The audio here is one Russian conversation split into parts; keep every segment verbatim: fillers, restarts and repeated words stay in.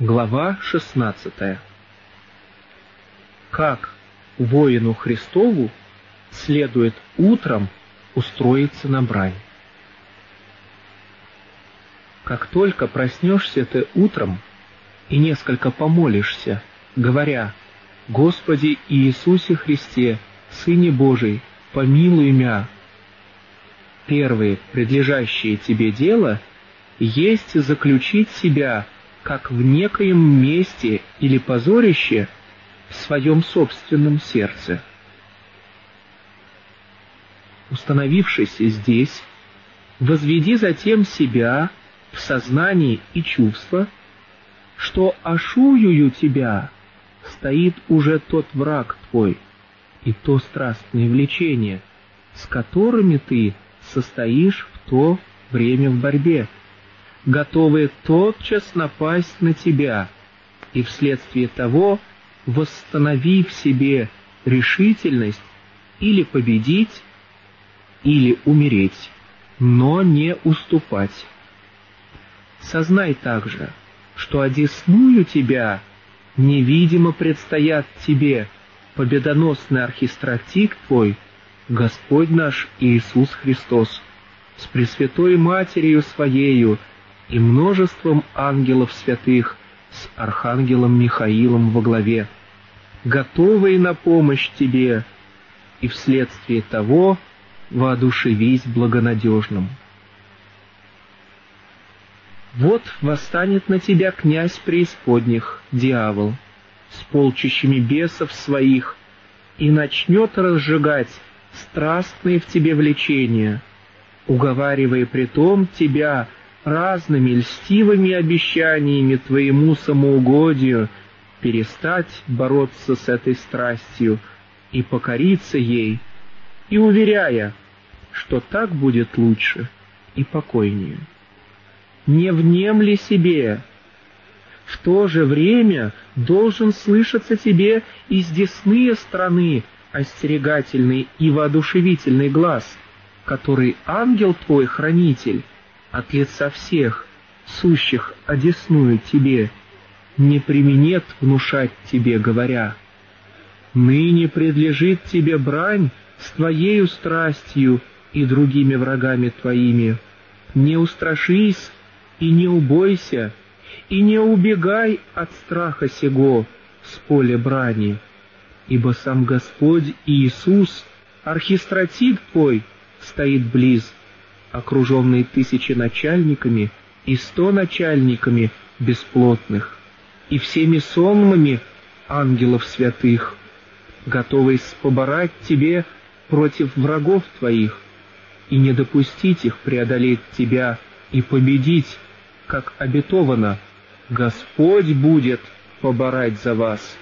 Глава шестнадцатая. Как воину Христову следует утром устроиться на брань. Как только проснешься ты утром и несколько помолишься, говоря: «Господи Иисусе Христе, Сыне Божий, помилуй мя», первое предлежащее тебе дело есть заключить себя как в некоем месте или позорище в своем собственном сердце. Установившись здесь, возведи затем себя в сознании и чувство, что ошуюю тебя стоит уже тот враг твой и то страстное влечение, с которыми ты состоишь в то время в борьбе, готовые тотчас напасть на тебя, и вследствие того восстанови в себе решительность или победить, или умереть, но не уступать. Сознай также, что одесную тебя невидимо предстоят тебе победоносный архистратик твой, Господь наш Иисус Христос, с Пресвятой Матерью Своею и множеством ангелов святых, с архангелом Михаилом во главе, готовые на помощь тебе, и вследствие того воодушевись благонадежным. Вот восстанет на тебя князь преисподних, дьявол, с полчищами бесов своих, и начнет разжигать страстные в тебе влечения, уговаривая притом тебя разными льстивыми обещаниями твоему самоугодию перестать бороться с этой страстью и покориться ей, и уверяя, что так будет лучше и покойнее. Не внемли себе. В то же время должен слышаться тебе из десные стороны остерегательный и воодушевительный глас, который ангел твой, хранитель, от лица всех, сущих одесную тебе, не применет внушать тебе, говоря: «Ныне предлежит тебе брань с твоею страстью и другими врагами твоими. Не устрашись и не убойся, и не убегай от страха сего с поля брани, ибо сам Господь Иисус, архистратик твой, стоит близ, окруженный тысячи начальниками и сто начальниками бесплотных, и всеми сонмами ангелов святых, готовый поборать тебе против врагов твоих, и не допустить их преодолеть тебя и победить, как обетовано: Господь будет поборать за вас.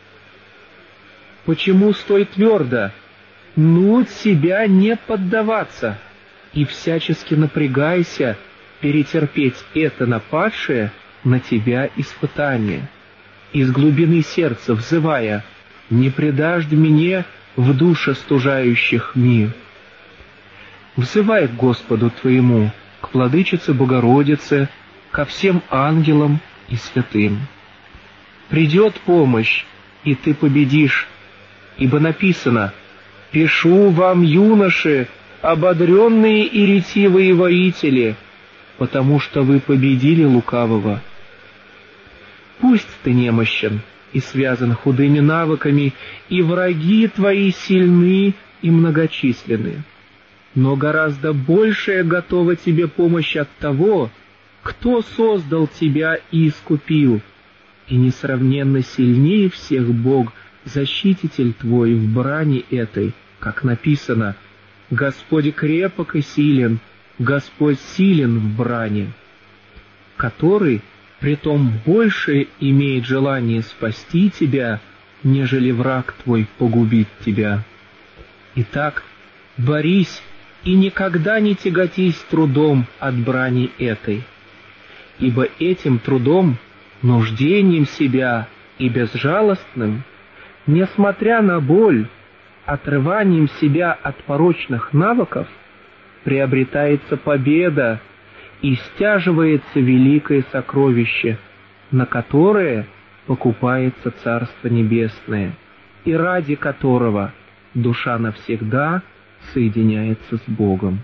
Почему стой твердо, нудь себя не поддаваться, и всячески напрягайся перетерпеть это нападшее на тебя испытание, из глубины сердца взывая: «Не предашь мне в душе стужающих мир». Взывай к Господу твоему, к Владычице Богородице, ко всем ангелам и святым. Придет помощь, и ты победишь, ибо написано: «Пишу вам, юноши, ободренные и ретивые воители, потому что вы победили лукавого». Пусть ты немощен и связан худыми навыками, и враги твои сильны и многочисленны, но гораздо большая готова тебе помощь от того, кто создал тебя и искупил, и несравненно сильнее всех Бог, защититель твой в брани этой, как написано: «Господь крепок и силен, Господь силен в брани», который притом больше имеет желание спасти тебя, нежели враг твой погубит тебя. Итак, борись и никогда не тяготись трудом от брани этой, ибо этим трудом, нуждением себя и безжалостным, несмотря на боль, отрыванием себя от порочных навыков, приобретается победа и стяживается великое сокровище, на которое покупается Царство Небесное, и ради которого душа навсегда соединяется с Богом.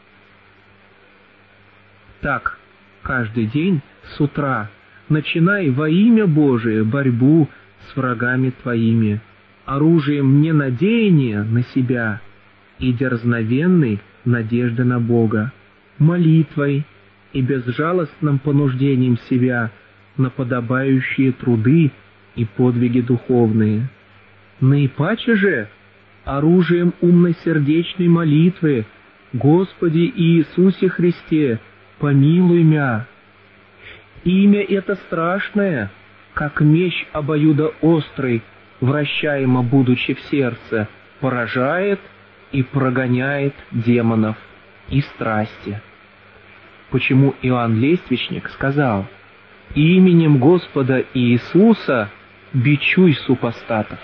Так, каждый день с утра начинай во имя Божие борьбу с врагами твоими, оружием ненадеяния на себя и дерзновенной надежды на Бога, молитвой и безжалостным понуждением себя на подобающие труды и подвиги духовные. Наипаче же оружием умносердечной молитвы: «Господи Иисусе Христе, помилуй мя». Имя это страшное, как меч обоюдоострый, вращаемо будучи в сердце, поражает и прогоняет демонов и страсти. Почему Иоанн Лествичник сказал: «Именем Господа Иисуса бичуй супостатов».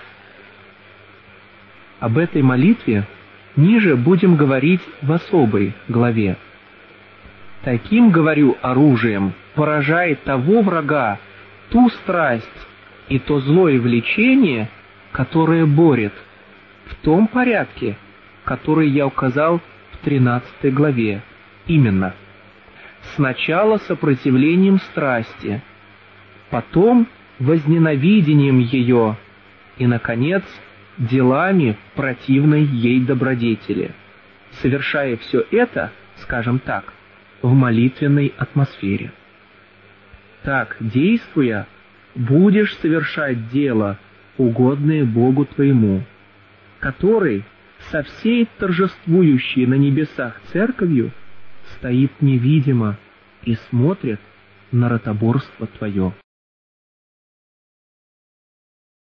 Об этой молитве ниже будем говорить в особой главе. Таким, говорю, оружием поражает того врага, ту страсть и то злое влечение, которое борет, в том порядке, который я указал в тринадцатой главе, именно: сначала сопротивлением страсти, потом возненавидением ее и, наконец, делами противной ей добродетели, совершая все это, скажем так, в молитвенной атмосфере. Так, действуя, будешь совершать дело, угодное Богу твоему, который со всей торжествующей на небесах церковью стоит невидимо и смотрит на ротоборство твое.